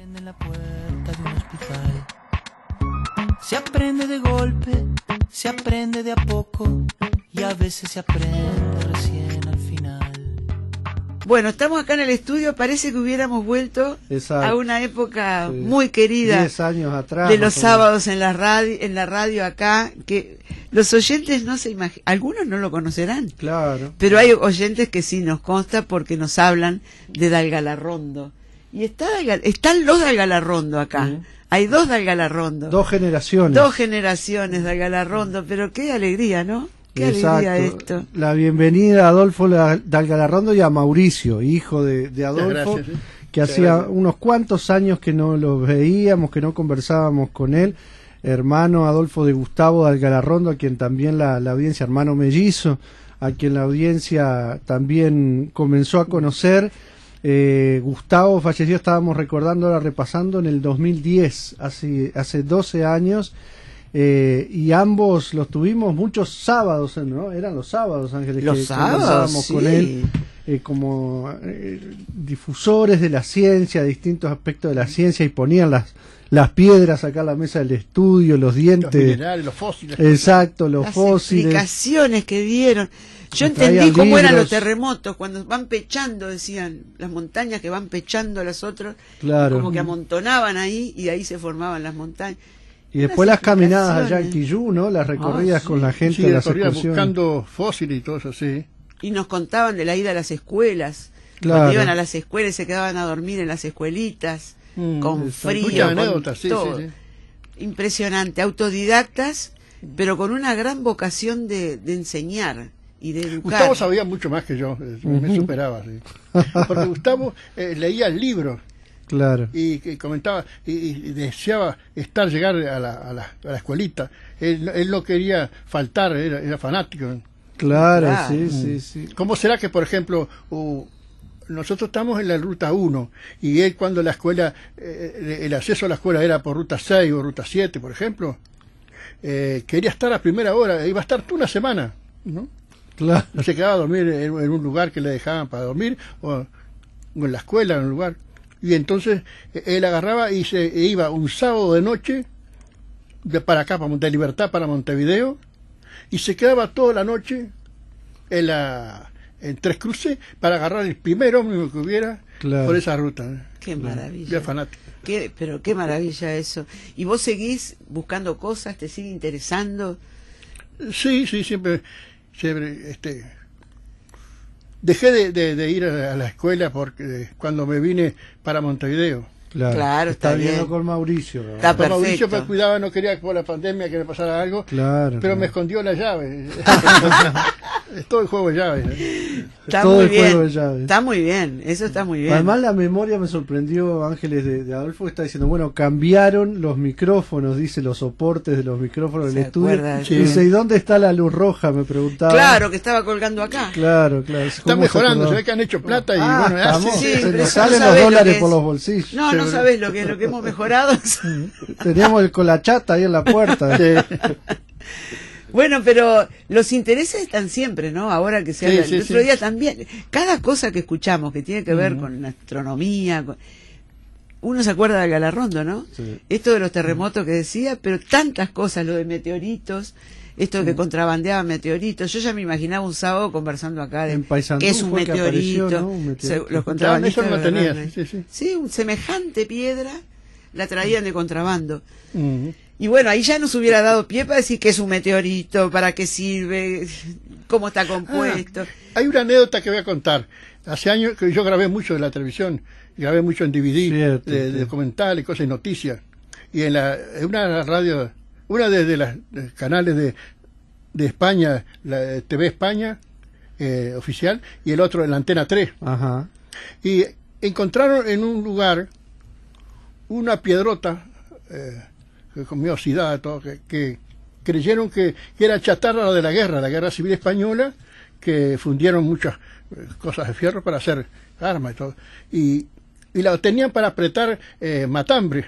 en la puerta de un hospital. Se aprende de golpe, se aprende de a poco y a veces se aprende recién al final. Bueno, estamos acá en el estudio, parece que hubiéramos vuelto a una época muy querida, 10 años atrás, de los sábados en la radio acá, que los oyentes no se imaginan, algunos no lo conocerán, claro, pero hay oyentes que sí nos consta porque nos hablan de Dalgalarrondo. Y están los Dalgalarrondo acá. Hay dos Dalgalarrondo. Dos generaciones de Dalgalarrondo, pero qué alegría, ¿no? Qué alegría esto. La bienvenida a Adolfo Dalgalarrondo y a Mauricio, hijo de Adolfo, gracias, que hacía unos cuantos años que no los veíamos, que no conversábamos con él. Hermano Adolfo de Gustavo Dalgalarrondo, a quien también la audiencia, hermano mellizo, a quien la audiencia también comenzó a conocer. Gustavo falleció, estábamos recordando, ahora repasando, en el 2010, hace 12 años, y ambos los tuvimos muchos sábados, ¿no? Eran los sábados, Ángeles, los que sábados, con él, como difusores de la ciencia, distintos aspectos de la ciencia, y ponían las piedras acá en la mesa del estudio, los dientes, los minerales, los fósiles. Exacto, los las fósiles. Explicaciones que dieron. Yo entendí cómo eran los terremotos, cuando van pechando, decían, las montañas que van pechando a las otras, claro, como que amontonaban ahí y ahí se formaban las montañas. Y después las caminadas allá en Quillú, ¿no? Las recorridas con la gente de las excursiones, buscando fósiles y todo eso, sí. Y nos contaban de la ida a las escuelas, claro, cuando iban a las escuelas y se quedaban a dormir en las escuelitas, con frío, con todo. Impresionante, autodidactas, pero con una gran vocación de enseñar y de educar. Gustavo sabía mucho más que yo, me superaba, sí. Porque Gustavo leía el libro. Claro. Y comentaba y deseaba llegar a la escuelita. Él no quería faltar, era fanático. Claro, sí. ¿Cómo será que, por ejemplo, nosotros estamos en la ruta 1 y él, cuando la escuela, el acceso a la escuela era por ruta 6 o ruta 7, por ejemplo, quería estar a primera hora, iba a estar toda una semana, ¿no? Claro. No se quedaba a dormir en un lugar que le dejaban para dormir, o en la escuela, en un lugar. Y entonces él agarraba y se iba un sábado de noche para acá, de Libertad para Montevideo, y se quedaba toda la noche en Tres Cruces para agarrar el primer ómnibus que hubiera, claro, por esa ruta. Qué maravilla. Ya fanático. Pero qué maravilla eso. ¿Y vos seguís buscando cosas? ¿Te sigue interesando? Sí, siempre dejé de ir a la escuela porque cuando me vine para Montevideo. Claro, está bien. Con Mauricio, ¿no? Está perfecto. Mauricio me cuidaba, no quería que por la pandemia que me pasara algo, claro, pero me escondió la llave. Es todo el juego de llaves. Está muy bien. Está muy bien, eso está muy bien. Además, la memoria me sorprendió, Ángeles, de Adolfo, que está diciendo, bueno, cambiaron los micrófonos, dice, los soportes de los micrófonos del estudio. Sí. Dice, ¿y dónde está la luz roja? Me preguntaba. Claro, que estaba colgando acá. Claro. Está mejorando, se ve que han hecho plata y bueno, se nos salen los dólares por los bolsillos. No sabés lo que hemos mejorado. Teníamos el colachata ahí en la puerta. Bueno, pero los intereses están siempre, ¿no? Ahora que se habla, el otro día también, cada cosa que escuchamos que tiene que ver con la astronomía, uno se acuerda de Dalgalarrondo, ¿no? Sí. Esto de los terremotos que decía, pero tantas cosas, lo de meteoritos, esto de que contrabandeaban meteoritos. Yo ya me imaginaba un sábado conversando acá de qué es un meteorito. Apareció, ¿no? Los contrabandistas eso no tenía. Sí, un semejante piedra la traían de contrabando. Y bueno, ahí ya nos hubiera dado pie para decir qué es un meteorito, para qué sirve, cómo está compuesto. Hay una anécdota que voy a contar. Hace años que yo grabé mucho de la televisión, grabé mucho en DVD, de documentales, cosas y noticias. Y en una radio, una de los canales de España, la TV España, oficial, y el otro en la Antena 3. Ajá. Y encontraron en un lugar una piedrota, con mi oxidada, todo, que creyeron que era chatarra de la Guerra Civil Española, que fundieron muchas cosas de fierro para hacer armas y todo. Y la tenían para apretar matambre.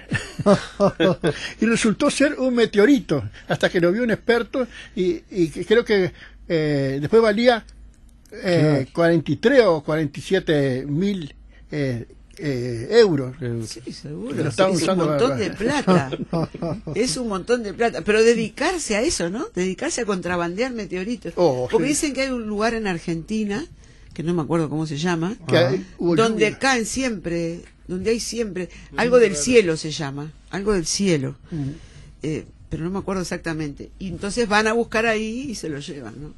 Y resultó ser un meteorito, hasta que lo vio un experto, y creo que después valía 43 o 47 mil euros. Sí, seguro. Que lo estaban Es un usando montón de plata. Es un montón de plata. Pero dedicarse a eso, ¿no? Dedicarse a contrabandear meteoritos. Porque dicen que hay un lugar en Argentina, que no me acuerdo cómo se llama, donde caen siempre, donde hay siempre, algo del cielo se llama, algo del cielo. Pero no me acuerdo exactamente. Y entonces van a buscar ahí y se lo llevan, ¿no?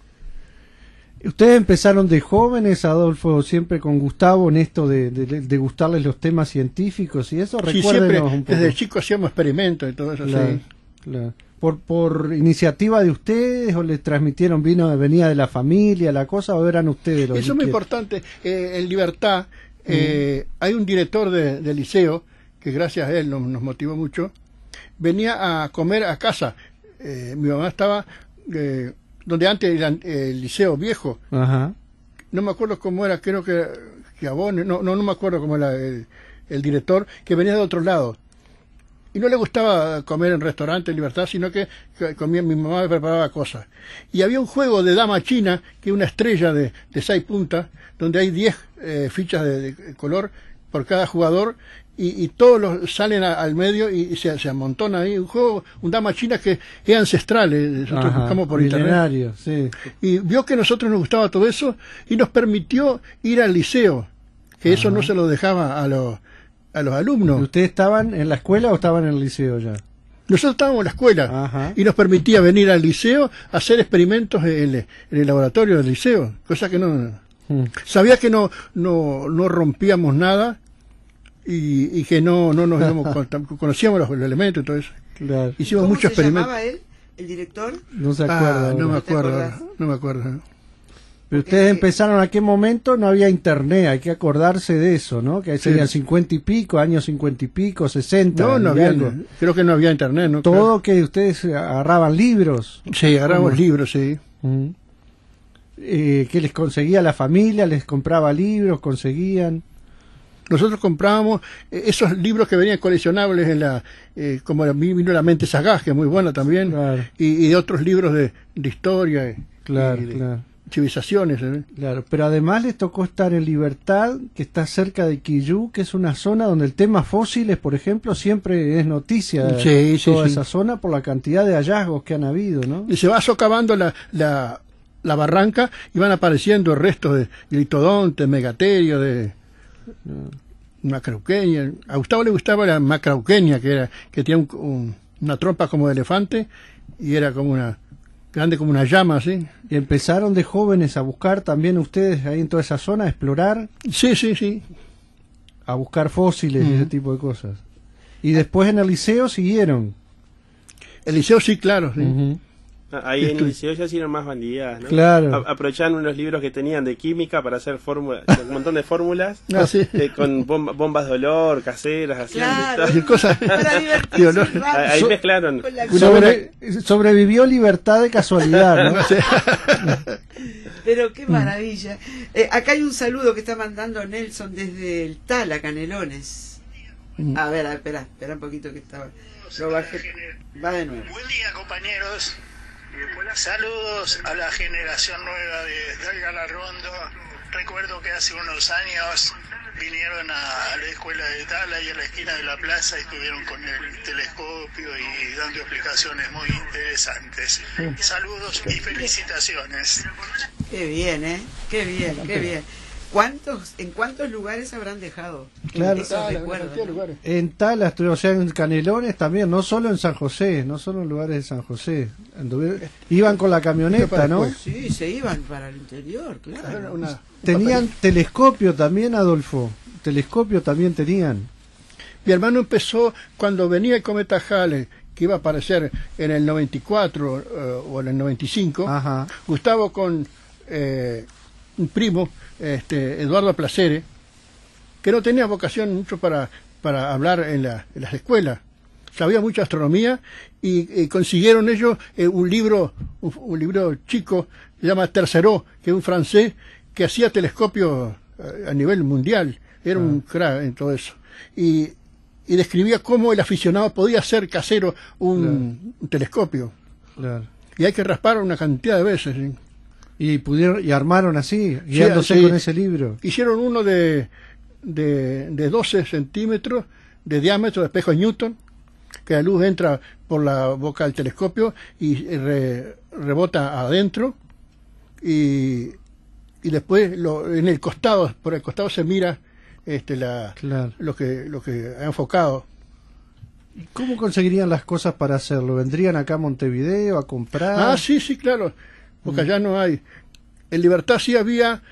¿Ustedes empezaron de jóvenes, Adolfo, siempre con Gustavo, en esto de gustarles los temas científicos y eso? Sí, siempre, un poco. Desde chico hacíamos experimentos y todo eso. Claro, sí. Claro. ¿Por iniciativa de ustedes o les transmitieron, venía de la familia la cosa, o eran ustedes los Eso es muy importante. En Libertad hay un director del liceo, que gracias a él nos motivó mucho, venía a comer a casa. Mi mamá estaba... donde antes era el liceo viejo. Ajá. No me acuerdo cómo era, creo que Abone, no me acuerdo cómo era el director, que venía de otro lado. Y no le gustaba comer en restaurante en Libertad, sino que comía, mi mamá preparaba cosas. Y había un juego de dama china, que es una estrella de 6 puntas, donde hay 10 fichas de color por cada jugador, y todos salen al medio y se amontonan ahí. Un juego, un dama china que es ancestral, nosotros buscamos por internet. Sí. Y vio que a nosotros nos gustaba todo eso y nos permitió ir al liceo, que eso no se lo dejaba a los alumnos. ¿Ustedes estaban en la escuela o estaban en el liceo ya? Nosotros estábamos en la escuela y nos permitía venir al liceo a hacer experimentos en el laboratorio del liceo, cosa que no... Sabía que no rompíamos nada y que no nos íbamos, conocíamos los elementos y todo eso. Claro. Hicimos muchos experimentos. ¿Cómo se llamaba él, el director? No se acuerda. No me acuerdo. Pero ustedes empezaron a qué momento, no había internet, hay que acordarse de eso, ¿no? Que serían 50 y pico, años 50 y pico, 60. No había, creo que no había internet, ¿no? Todo que ustedes agarraban libros. Sí, agarramos libros, sí. ¿Qué les conseguía la familia? ¿Les compraba libros? ¿Conseguían? Nosotros comprábamos esos libros que venían coleccionables como a mí vino La mente sagaz, que es muy buena también, claro. y otros libros de historia claro, y de claro. civilizaciones. Claro, pero además les tocó estar en Libertad, que está cerca de Quillú, que es una zona donde el tema fósiles, por ejemplo, siempre es noticia. Toda esa zona por la cantidad de hallazgos que han habido, ¿no? Y se va socavando la barranca y van apareciendo restos de litodontes, megaterios, de macrauquenia. A Gustavo le gustaba la macrauquenia, que tenía una trompa como de elefante y era como grande como una llama, así. ¿Y empezaron de jóvenes a buscar también ustedes ahí en toda esa zona, a explorar? Sí. A buscar fósiles y ese tipo de cosas. Y después en el liceo siguieron. El liceo sí, claro, sí. Ahí en el liceo ya hicieron más bandidas, ¿no? Claro. Aprovechaban unos libros que tenían de química para hacer fórmulas, un montón de fórmulas, con bombas de olor, caseras, claro. Cosas. Para divertirse. Ahí mezclaron. Sobrevivió Libertad de casualidad, ¿no? Pero qué maravilla. Acá hay un saludo que está mandando Nelson desde el Tala, Canelones. A ver, espera un poquito que estaba. Lo bajé. Va de nuevo. Buen día, compañeros. Saludos a la generación nueva de Dalga Larrondo. Recuerdo que hace unos años vinieron a la escuela de Tala y a la esquina de la plaza y estuvieron con el telescopio y dando explicaciones muy interesantes. Saludos y felicitaciones. Qué bien, Qué bien. ¿En cuántos lugares habrán dejado? Claro, esos recuerdos, ¿no? En Tala, o sea, en Canelones también, no solo en San José, no solo en lugares de San José. Iban con la camioneta, ¿no? Sí, se iban para el interior, claro. Tenían telescopio también, Adolfo. Telescopio también tenían. Mi hermano empezó cuando venía el cometa Halley, que iba a aparecer en el 94 o en el 95. Ajá. Gustavo con un primo, Eduardo Placere, que no tenía vocación mucho para hablar en las escuelas. Sabía mucha astronomía y consiguieron ellos un libro chico, se llama Tercerot, que es un francés que hacía telescopios a nivel mundial. Era un crack en todo eso. Y describía cómo el aficionado podía hacer casero un telescopio. Claro. Y hay que raspar una cantidad de veces, ¿sí? Y armaron así, guiándose con ese libro. Hicieron uno de de 12 centímetros de diámetro de espejo de Newton, que la luz entra por la boca del telescopio y rebota adentro, y después en el costado, por el costado se mira claro, lo que ha enfocado. ¿Y cómo conseguirían las cosas para hacerlo? ¿Vendrían acá a Montevideo a comprar? Sí, claro, porque allá no hay. En Libertad sí había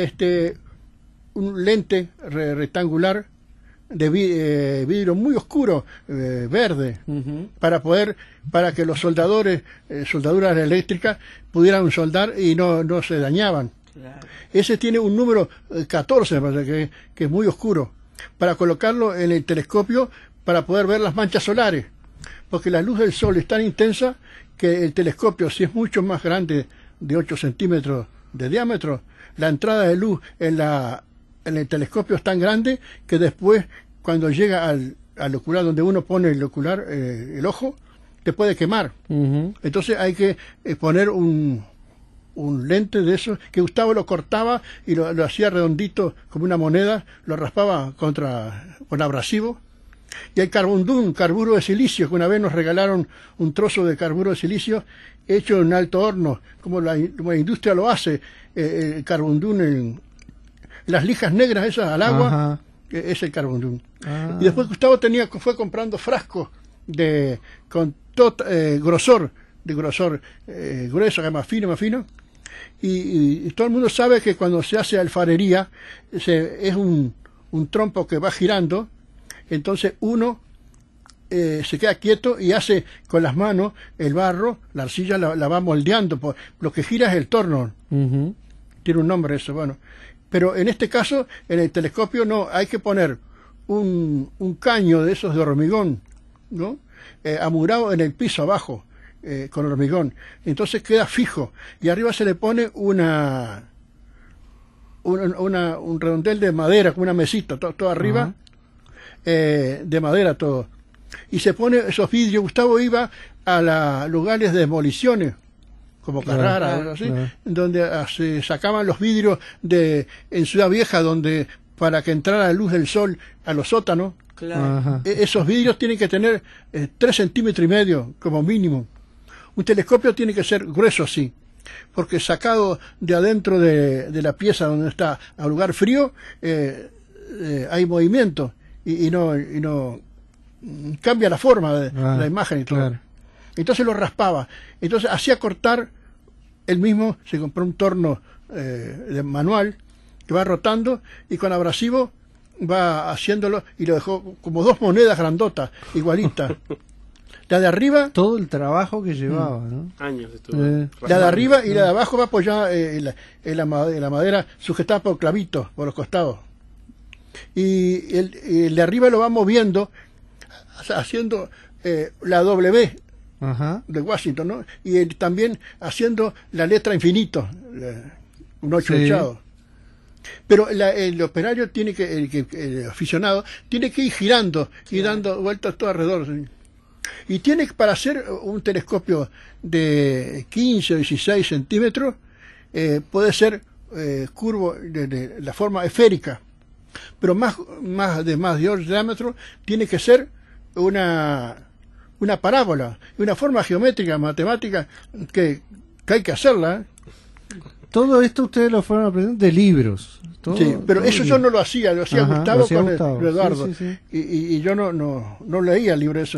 un lente rectangular de vidrio muy oscuro, verde, para que los soldadores, soldaduras eléctricas, pudieran soldar y no se dañaban. Claro. Ese tiene un número 14, me parece, que es muy oscuro, para colocarlo en el telescopio para poder ver las manchas solares, porque la luz del sol es tan intensa que el telescopio, si es mucho más grande, de 8 centímetros de diámetro, la entrada de luz en el telescopio es tan grande que después, cuando llega al ocular donde uno pone el ocular, el ojo, te puede quemar. Entonces hay que poner un lente de esos, que Gustavo lo cortaba y lo hacía redondito como una moneda, lo raspaba con abrasivo. Y hay carburo de silicio, que una vez nos regalaron un trozo de carburo de silicio hecho en alto horno, como la industria lo hace, el carbundún en las lijas negras esas al agua, es el carbundún. Y después Gustavo fue comprando frascos con grosor grueso, que es más fino, y todo el mundo sabe que cuando se hace alfarería es un trompo que va girando. Entonces uno se queda quieto y hace con las manos el barro, la arcilla la va moldeando. Lo que gira es el torno. Tiene un nombre eso, bueno. Pero en este caso, en el telescopio no, hay que poner un caño de esos de hormigón, ¿no? Amurado en el piso abajo, con hormigón. Entonces queda fijo. Y arriba se le pone un redondel de madera, con una mesita, todo arriba. De madera todo, y se pone esos vidrios. Gustavo iba a lugares de demoliciones como Carrara, así, donde se sacaban los vidrios en Ciudad Vieja, para que entrara la luz del sol a los sótanos. Esos vidrios tienen que tener 3,5 centímetros como mínimo. Un telescopio tiene que ser grueso así, porque sacado de adentro de la pieza donde está a lugar frío, hay movimiento. Y no cambia la forma de la imagen y todo. Claro. Entonces lo raspaba. Entonces hacía cortar él mismo, se compró un torno de manual que va rotando y con abrasivo va haciéndolo, y lo dejó como 2 monedas grandotas, igualitas. La de arriba... Todo el trabajo que llevaba, ¿no? Años estuvo. La de arriba y la de abajo va apoyada en la madera, sujetada por clavitos por los costados. Y el de arriba lo va moviendo, haciendo la W de Washington, ¿no? Y también haciendo la letra infinito, un 8 echado. Pero el operario el aficionado tiene que ir girando y dando vueltas todo alrededor. ¿Sí? Y tiene, para hacer un telescopio de 15 o 16 centímetros, puede ser curvo de la forma esférica. Pero más de diámetro tiene que ser una parábola, una forma geométrica, matemática, que hay que hacerla. Todo esto ustedes lo fueron aprendiendo de libros. Sí, pero eso yo no lo hacía, lo hacía Gustavo con Eduardo. Sí. Y yo no leía el libro eso.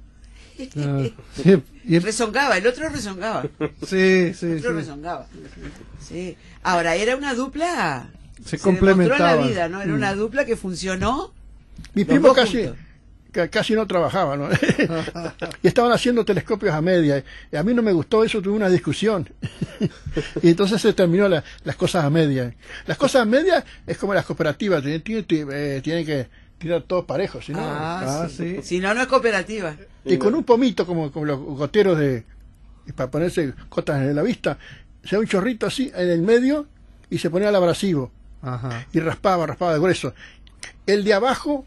Rezongaba, el otro rezongaba. Rezongaba. Sí. Ahora, era una dupla... Se complementaba la vida, ¿no? Era una dupla que funcionó. Mi primo casi no trabajaba, ¿no? Y estaban haciendo telescopios a media. Y a mí no me gustó eso, tuve una discusión. Y entonces se terminó las cosas a media. Las cosas a media es como las cooperativas, tienen que tirar todos parejos, si no... sí. Si no, no es cooperativa. Y con un pomito, como los goteros para ponerse cotas en la vista, se da un chorrito así en el medio y se ponía el abrasivo. Y raspaba de grueso. El de abajo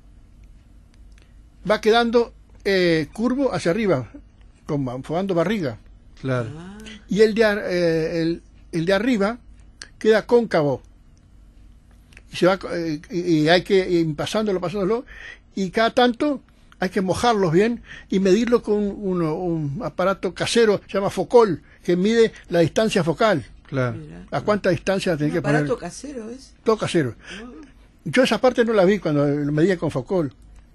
va quedando curvo hacia arriba, formando barriga. Claro. Y el de arriba queda cóncavo. se va, y hay que ir pasándolo, y cada tanto hay que mojarlos bien y medirlo con un aparato casero, se llama Focol, que mide la distancia focal. Claro. ¿A cuánta distancia tenés que poner? ¿Un aparato casero es? Todo casero. Yo esa parte no la vi cuando lo medía con Focol.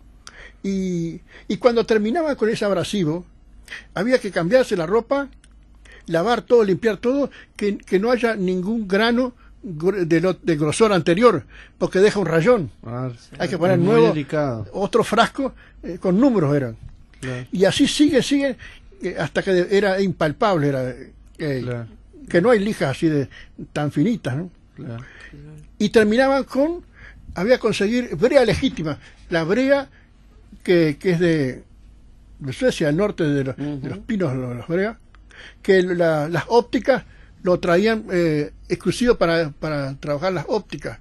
Y cuando terminaba con ese abrasivo, había que cambiarse la ropa, lavar todo, limpiar todo, que no haya ningún grano de grosor anterior, porque deja un rayón. Hay que poner nuevo, otro frasco, con números eran. Claro. Y así sigue, hasta que era impalpable, que no hay lijas así tan finitas, ¿no? Claro. Y terminaban había que conseguir brea legítima, la brea que es de Suecia, al norte de los pinos, los brea, que las ópticas lo traían exclusivo para trabajar las ópticas,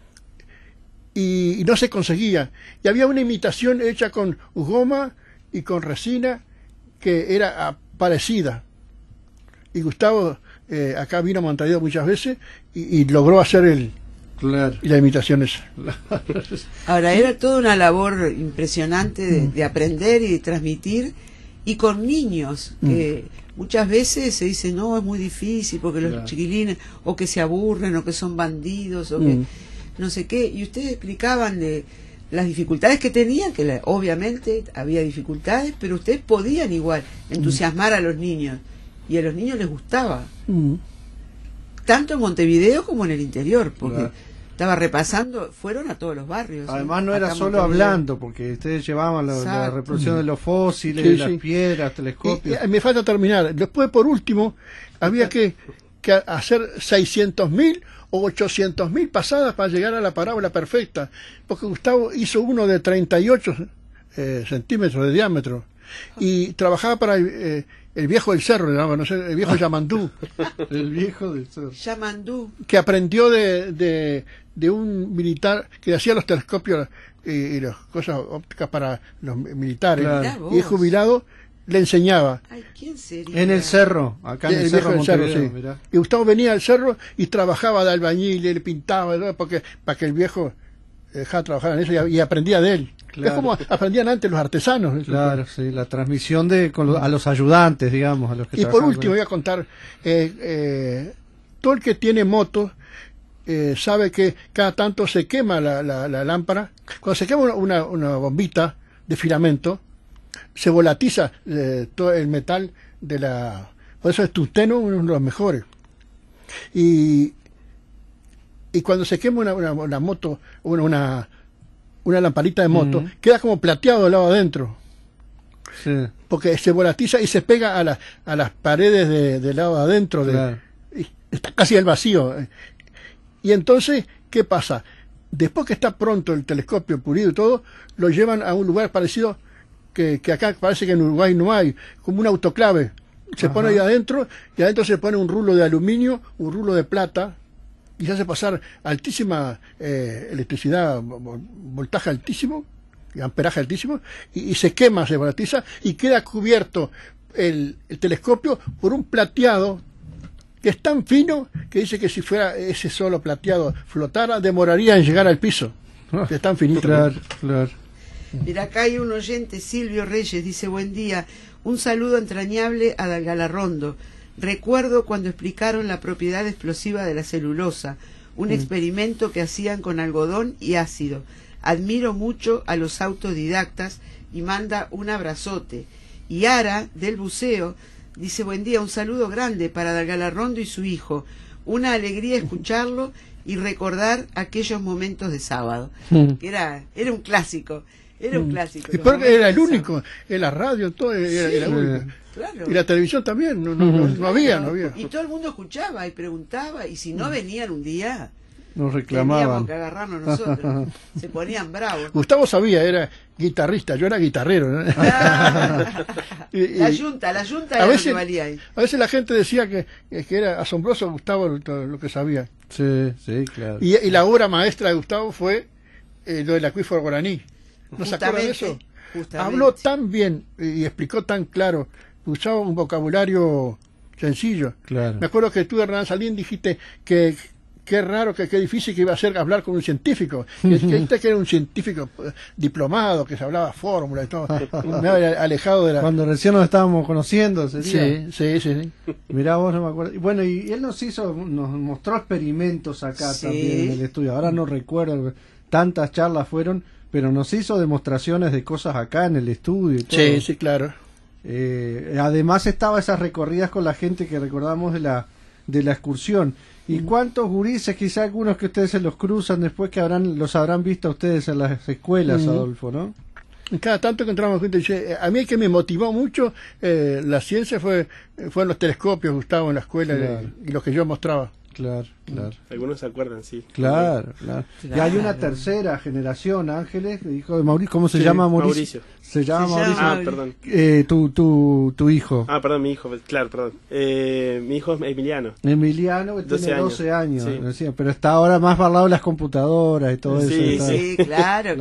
y no se conseguía, y había una imitación hecha con goma y con resina que era parecida, y Gustavo acá vino a Montevideo muchas veces y logró hacer la imitación esa. Ahora, era toda una labor impresionante de aprender y de transmitir, y con niños que muchas veces se dice no, es muy difícil porque los chiquilines o que se aburren o que son bandidos o que no sé qué, y ustedes explicaban de las dificultades que tenían, que obviamente había dificultades, pero ustedes podían igual entusiasmar a los niños, y a los niños les gustaba, tanto en Montevideo como en el interior, porque estaba repasando, fueron a todos los barrios. Además no era solo hablando, porque ustedes llevaban la reproducción de los fósiles, las piedras, telescopios. Y me falta terminar. Después, por último, había que hacer 600.000 o 800.000 pasadas para llegar a la parábola perfecta, porque Gustavo hizo uno de 38 centímetros de diámetro, y trabajaba para el viejo del cerro, no sé, el viejo Yamandú. El viejo del cerro. Yamandú. Que aprendió de un militar que hacía los telescopios y las cosas ópticas para los militares. Claro. Y es jubilado, le enseñaba. Ay, ¿quién sería? En el cerro, acá en el cerro Montevideo, sí. Mirá. Y Gustavo venía al cerro y trabajaba de albañil, y le pintaba, ¿no? Para que el viejo dejara trabajar en eso, y aprendía de él. Claro. Es como aprendían antes los artesanos. Claro, sí, la transmisión a los ayudantes, digamos, a los que. Y por último voy a contar, todo el que tiene motos sabe que cada tanto se quema la lámpara. Cuando se quema una bombita de filamento, se volatiza todo el metal por eso es tungsteno, uno de los mejores. Y cuando se quema una moto, una lamparita de moto, queda como plateado del lado adentro. Sí. Porque se volatiza y se pega a las paredes del lado adentro. Y está casi al vacío. Y entonces, ¿qué pasa? Después que está pronto el telescopio pulido y todo, lo llevan a un lugar parecido que acá parece que en Uruguay no hay, como un autoclave. Se pone ahí adentro, y adentro se pone un rulo de aluminio, un rulo de plata, y se hace pasar altísima electricidad, voltaje altísimo, amperaje altísimo, y se quema, se volatiza, y queda cubierto el telescopio por un plateado que es tan fino que dice que si fuera ese solo plateado flotara, demoraría en llegar al piso. Que es tan finito. Claro. Mira, acá hay un oyente, Silvio Reyes, dice: buen día, un saludo entrañable a Dalgalarrondo. Recuerdo cuando explicaron la propiedad explosiva de la celulosa, un experimento que hacían con algodón y ácido. Admiro mucho a los autodidactas, y manda un abrazote. Y Ara, del buceo, dice: buen día, un saludo grande para Dalgalarrondo y su hijo. Una alegría escucharlo y recordar aquellos momentos de sábado. Que era un clásico. Era un clásico. Y porque era el único, en la radio, todo era único. Claro. Y la televisión también, no había. Y todo el mundo escuchaba y preguntaba, y si no venían un día, nos reclamaban. Teníamos que agarrarnos nosotros. Se ponían bravos. Gustavo sabía, era guitarrista, yo era guitarrero, ¿no? La yunta era lo que valía ahí. A veces la gente decía que era asombroso Gustavo lo que sabía. Sí, claro. Y la obra maestra de Gustavo fue lo del acuífero guaraní. ¿No se acuerdan de eso? Justamente. Habló tan bien y explicó tan claro, usaba un vocabulario sencillo. Claro. Me acuerdo que tú, Hernán Salín, dijiste que qué raro, qué difícil que iba a ser hablar con un científico. Que era un científico diplomado, que se hablaba fórmula y todo. Me había alejado de la... Cuando recién nos estábamos conociendo, sería. Sí. Mirá, vos no me acuerdo. Bueno, y él nos mostró experimentos acá también en el estudio. Ahora no recuerdo, tantas charlas fueron, pero nos hizo demostraciones de cosas acá en el estudio y todo. Sí, claro. Además estaba esas recorridas con la gente que recordamos de la excursión. ¿Y cuántos gurises, quizá algunos que ustedes se los cruzan después que los habrán visto a ustedes en las escuelas, Adolfo, ¿no? Cada tanto que entramos gente, a mí el que me motivó mucho la ciencia fueron los telescopios, Gustavo, en la escuela, y los que yo mostraba. Claro. Algunos se acuerdan, sí. Claro. Y hay una tercera generación, Ángeles, hijo de Mauricio. ¿Cómo se llama Mauricio? Se llama Mauricio. Perdón. Tu hijo. Perdón, mi hijo, claro, perdón. Mi hijo es Emiliano. Emiliano, que tiene 12 años. Sí. Decía, pero está ahora más parlado de las computadoras y todo eso. Sí, claro.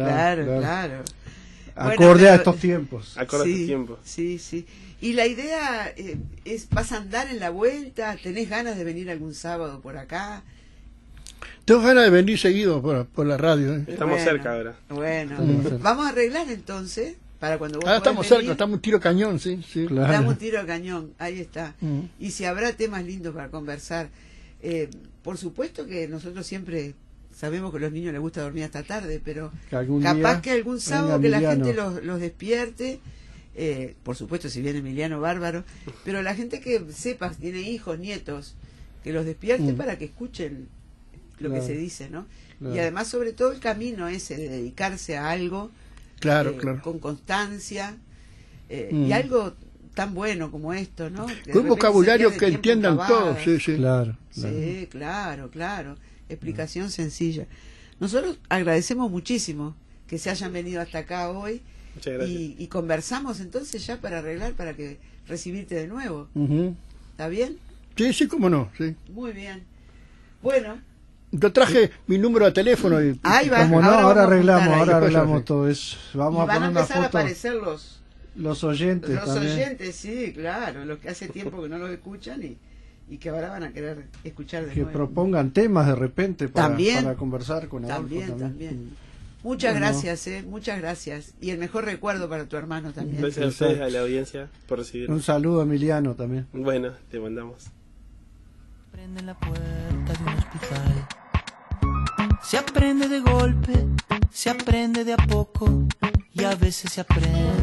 Acorde a estos tiempos. Sí. Y la idea ¿vas a andar en la vuelta? ¿Tenés ganas de venir algún sábado por acá? Tengo ganas de venir seguido por la radio. Estamos cerca ahora. Bueno, vamos a arreglar entonces para cuando vos estamos cerca, estamos un tiro cañón, sí. Claro. Estamos un tiro cañón, ahí está. Y si habrá temas lindos para conversar. Por supuesto que nosotros siempre sabemos que a los niños les gusta dormir hasta tarde, pero capaz que algún sábado que la gente los despierte. Por supuesto, si viene Emiliano, bárbaro, pero la gente que sepa, tiene hijos, nietos, que los despierte para que escuchen lo que se dice, ¿no? Y además, sobre todo, el camino ese de dedicarse a algo con constancia y algo tan bueno como esto, ¿no? Con un vocabulario que entiendan todos, sí. Claro. Explicación sencilla. Nosotros agradecemos muchísimo que se hayan venido hasta acá hoy. Muchas gracias. Y conversamos entonces ya para arreglar, para que recibirte de nuevo. ¿Está bien? Sí, cómo no, sí. Muy bien. Bueno. Yo traje mi número de teléfono. Ahí va. Como no, ahora arreglamos todo eso. Vamos y van a empezar a a aparecer los oyentes. Los oyentes, sí, claro. Los que hace tiempo que no los escuchan y que ahora van a querer escuchar de nuevo. Que propongan temas de repente para conversar con Adolfo. También. Muchas gracias, muchas gracias. Y el mejor recuerdo para tu hermano también. Gracias a ustedes, a la audiencia, por recibirnos. Un saludo a Emiliano también. Bueno, te mandamos. Prende la puerta de un hospital. Se aprende de golpe, se aprende de a poco y a veces se aprende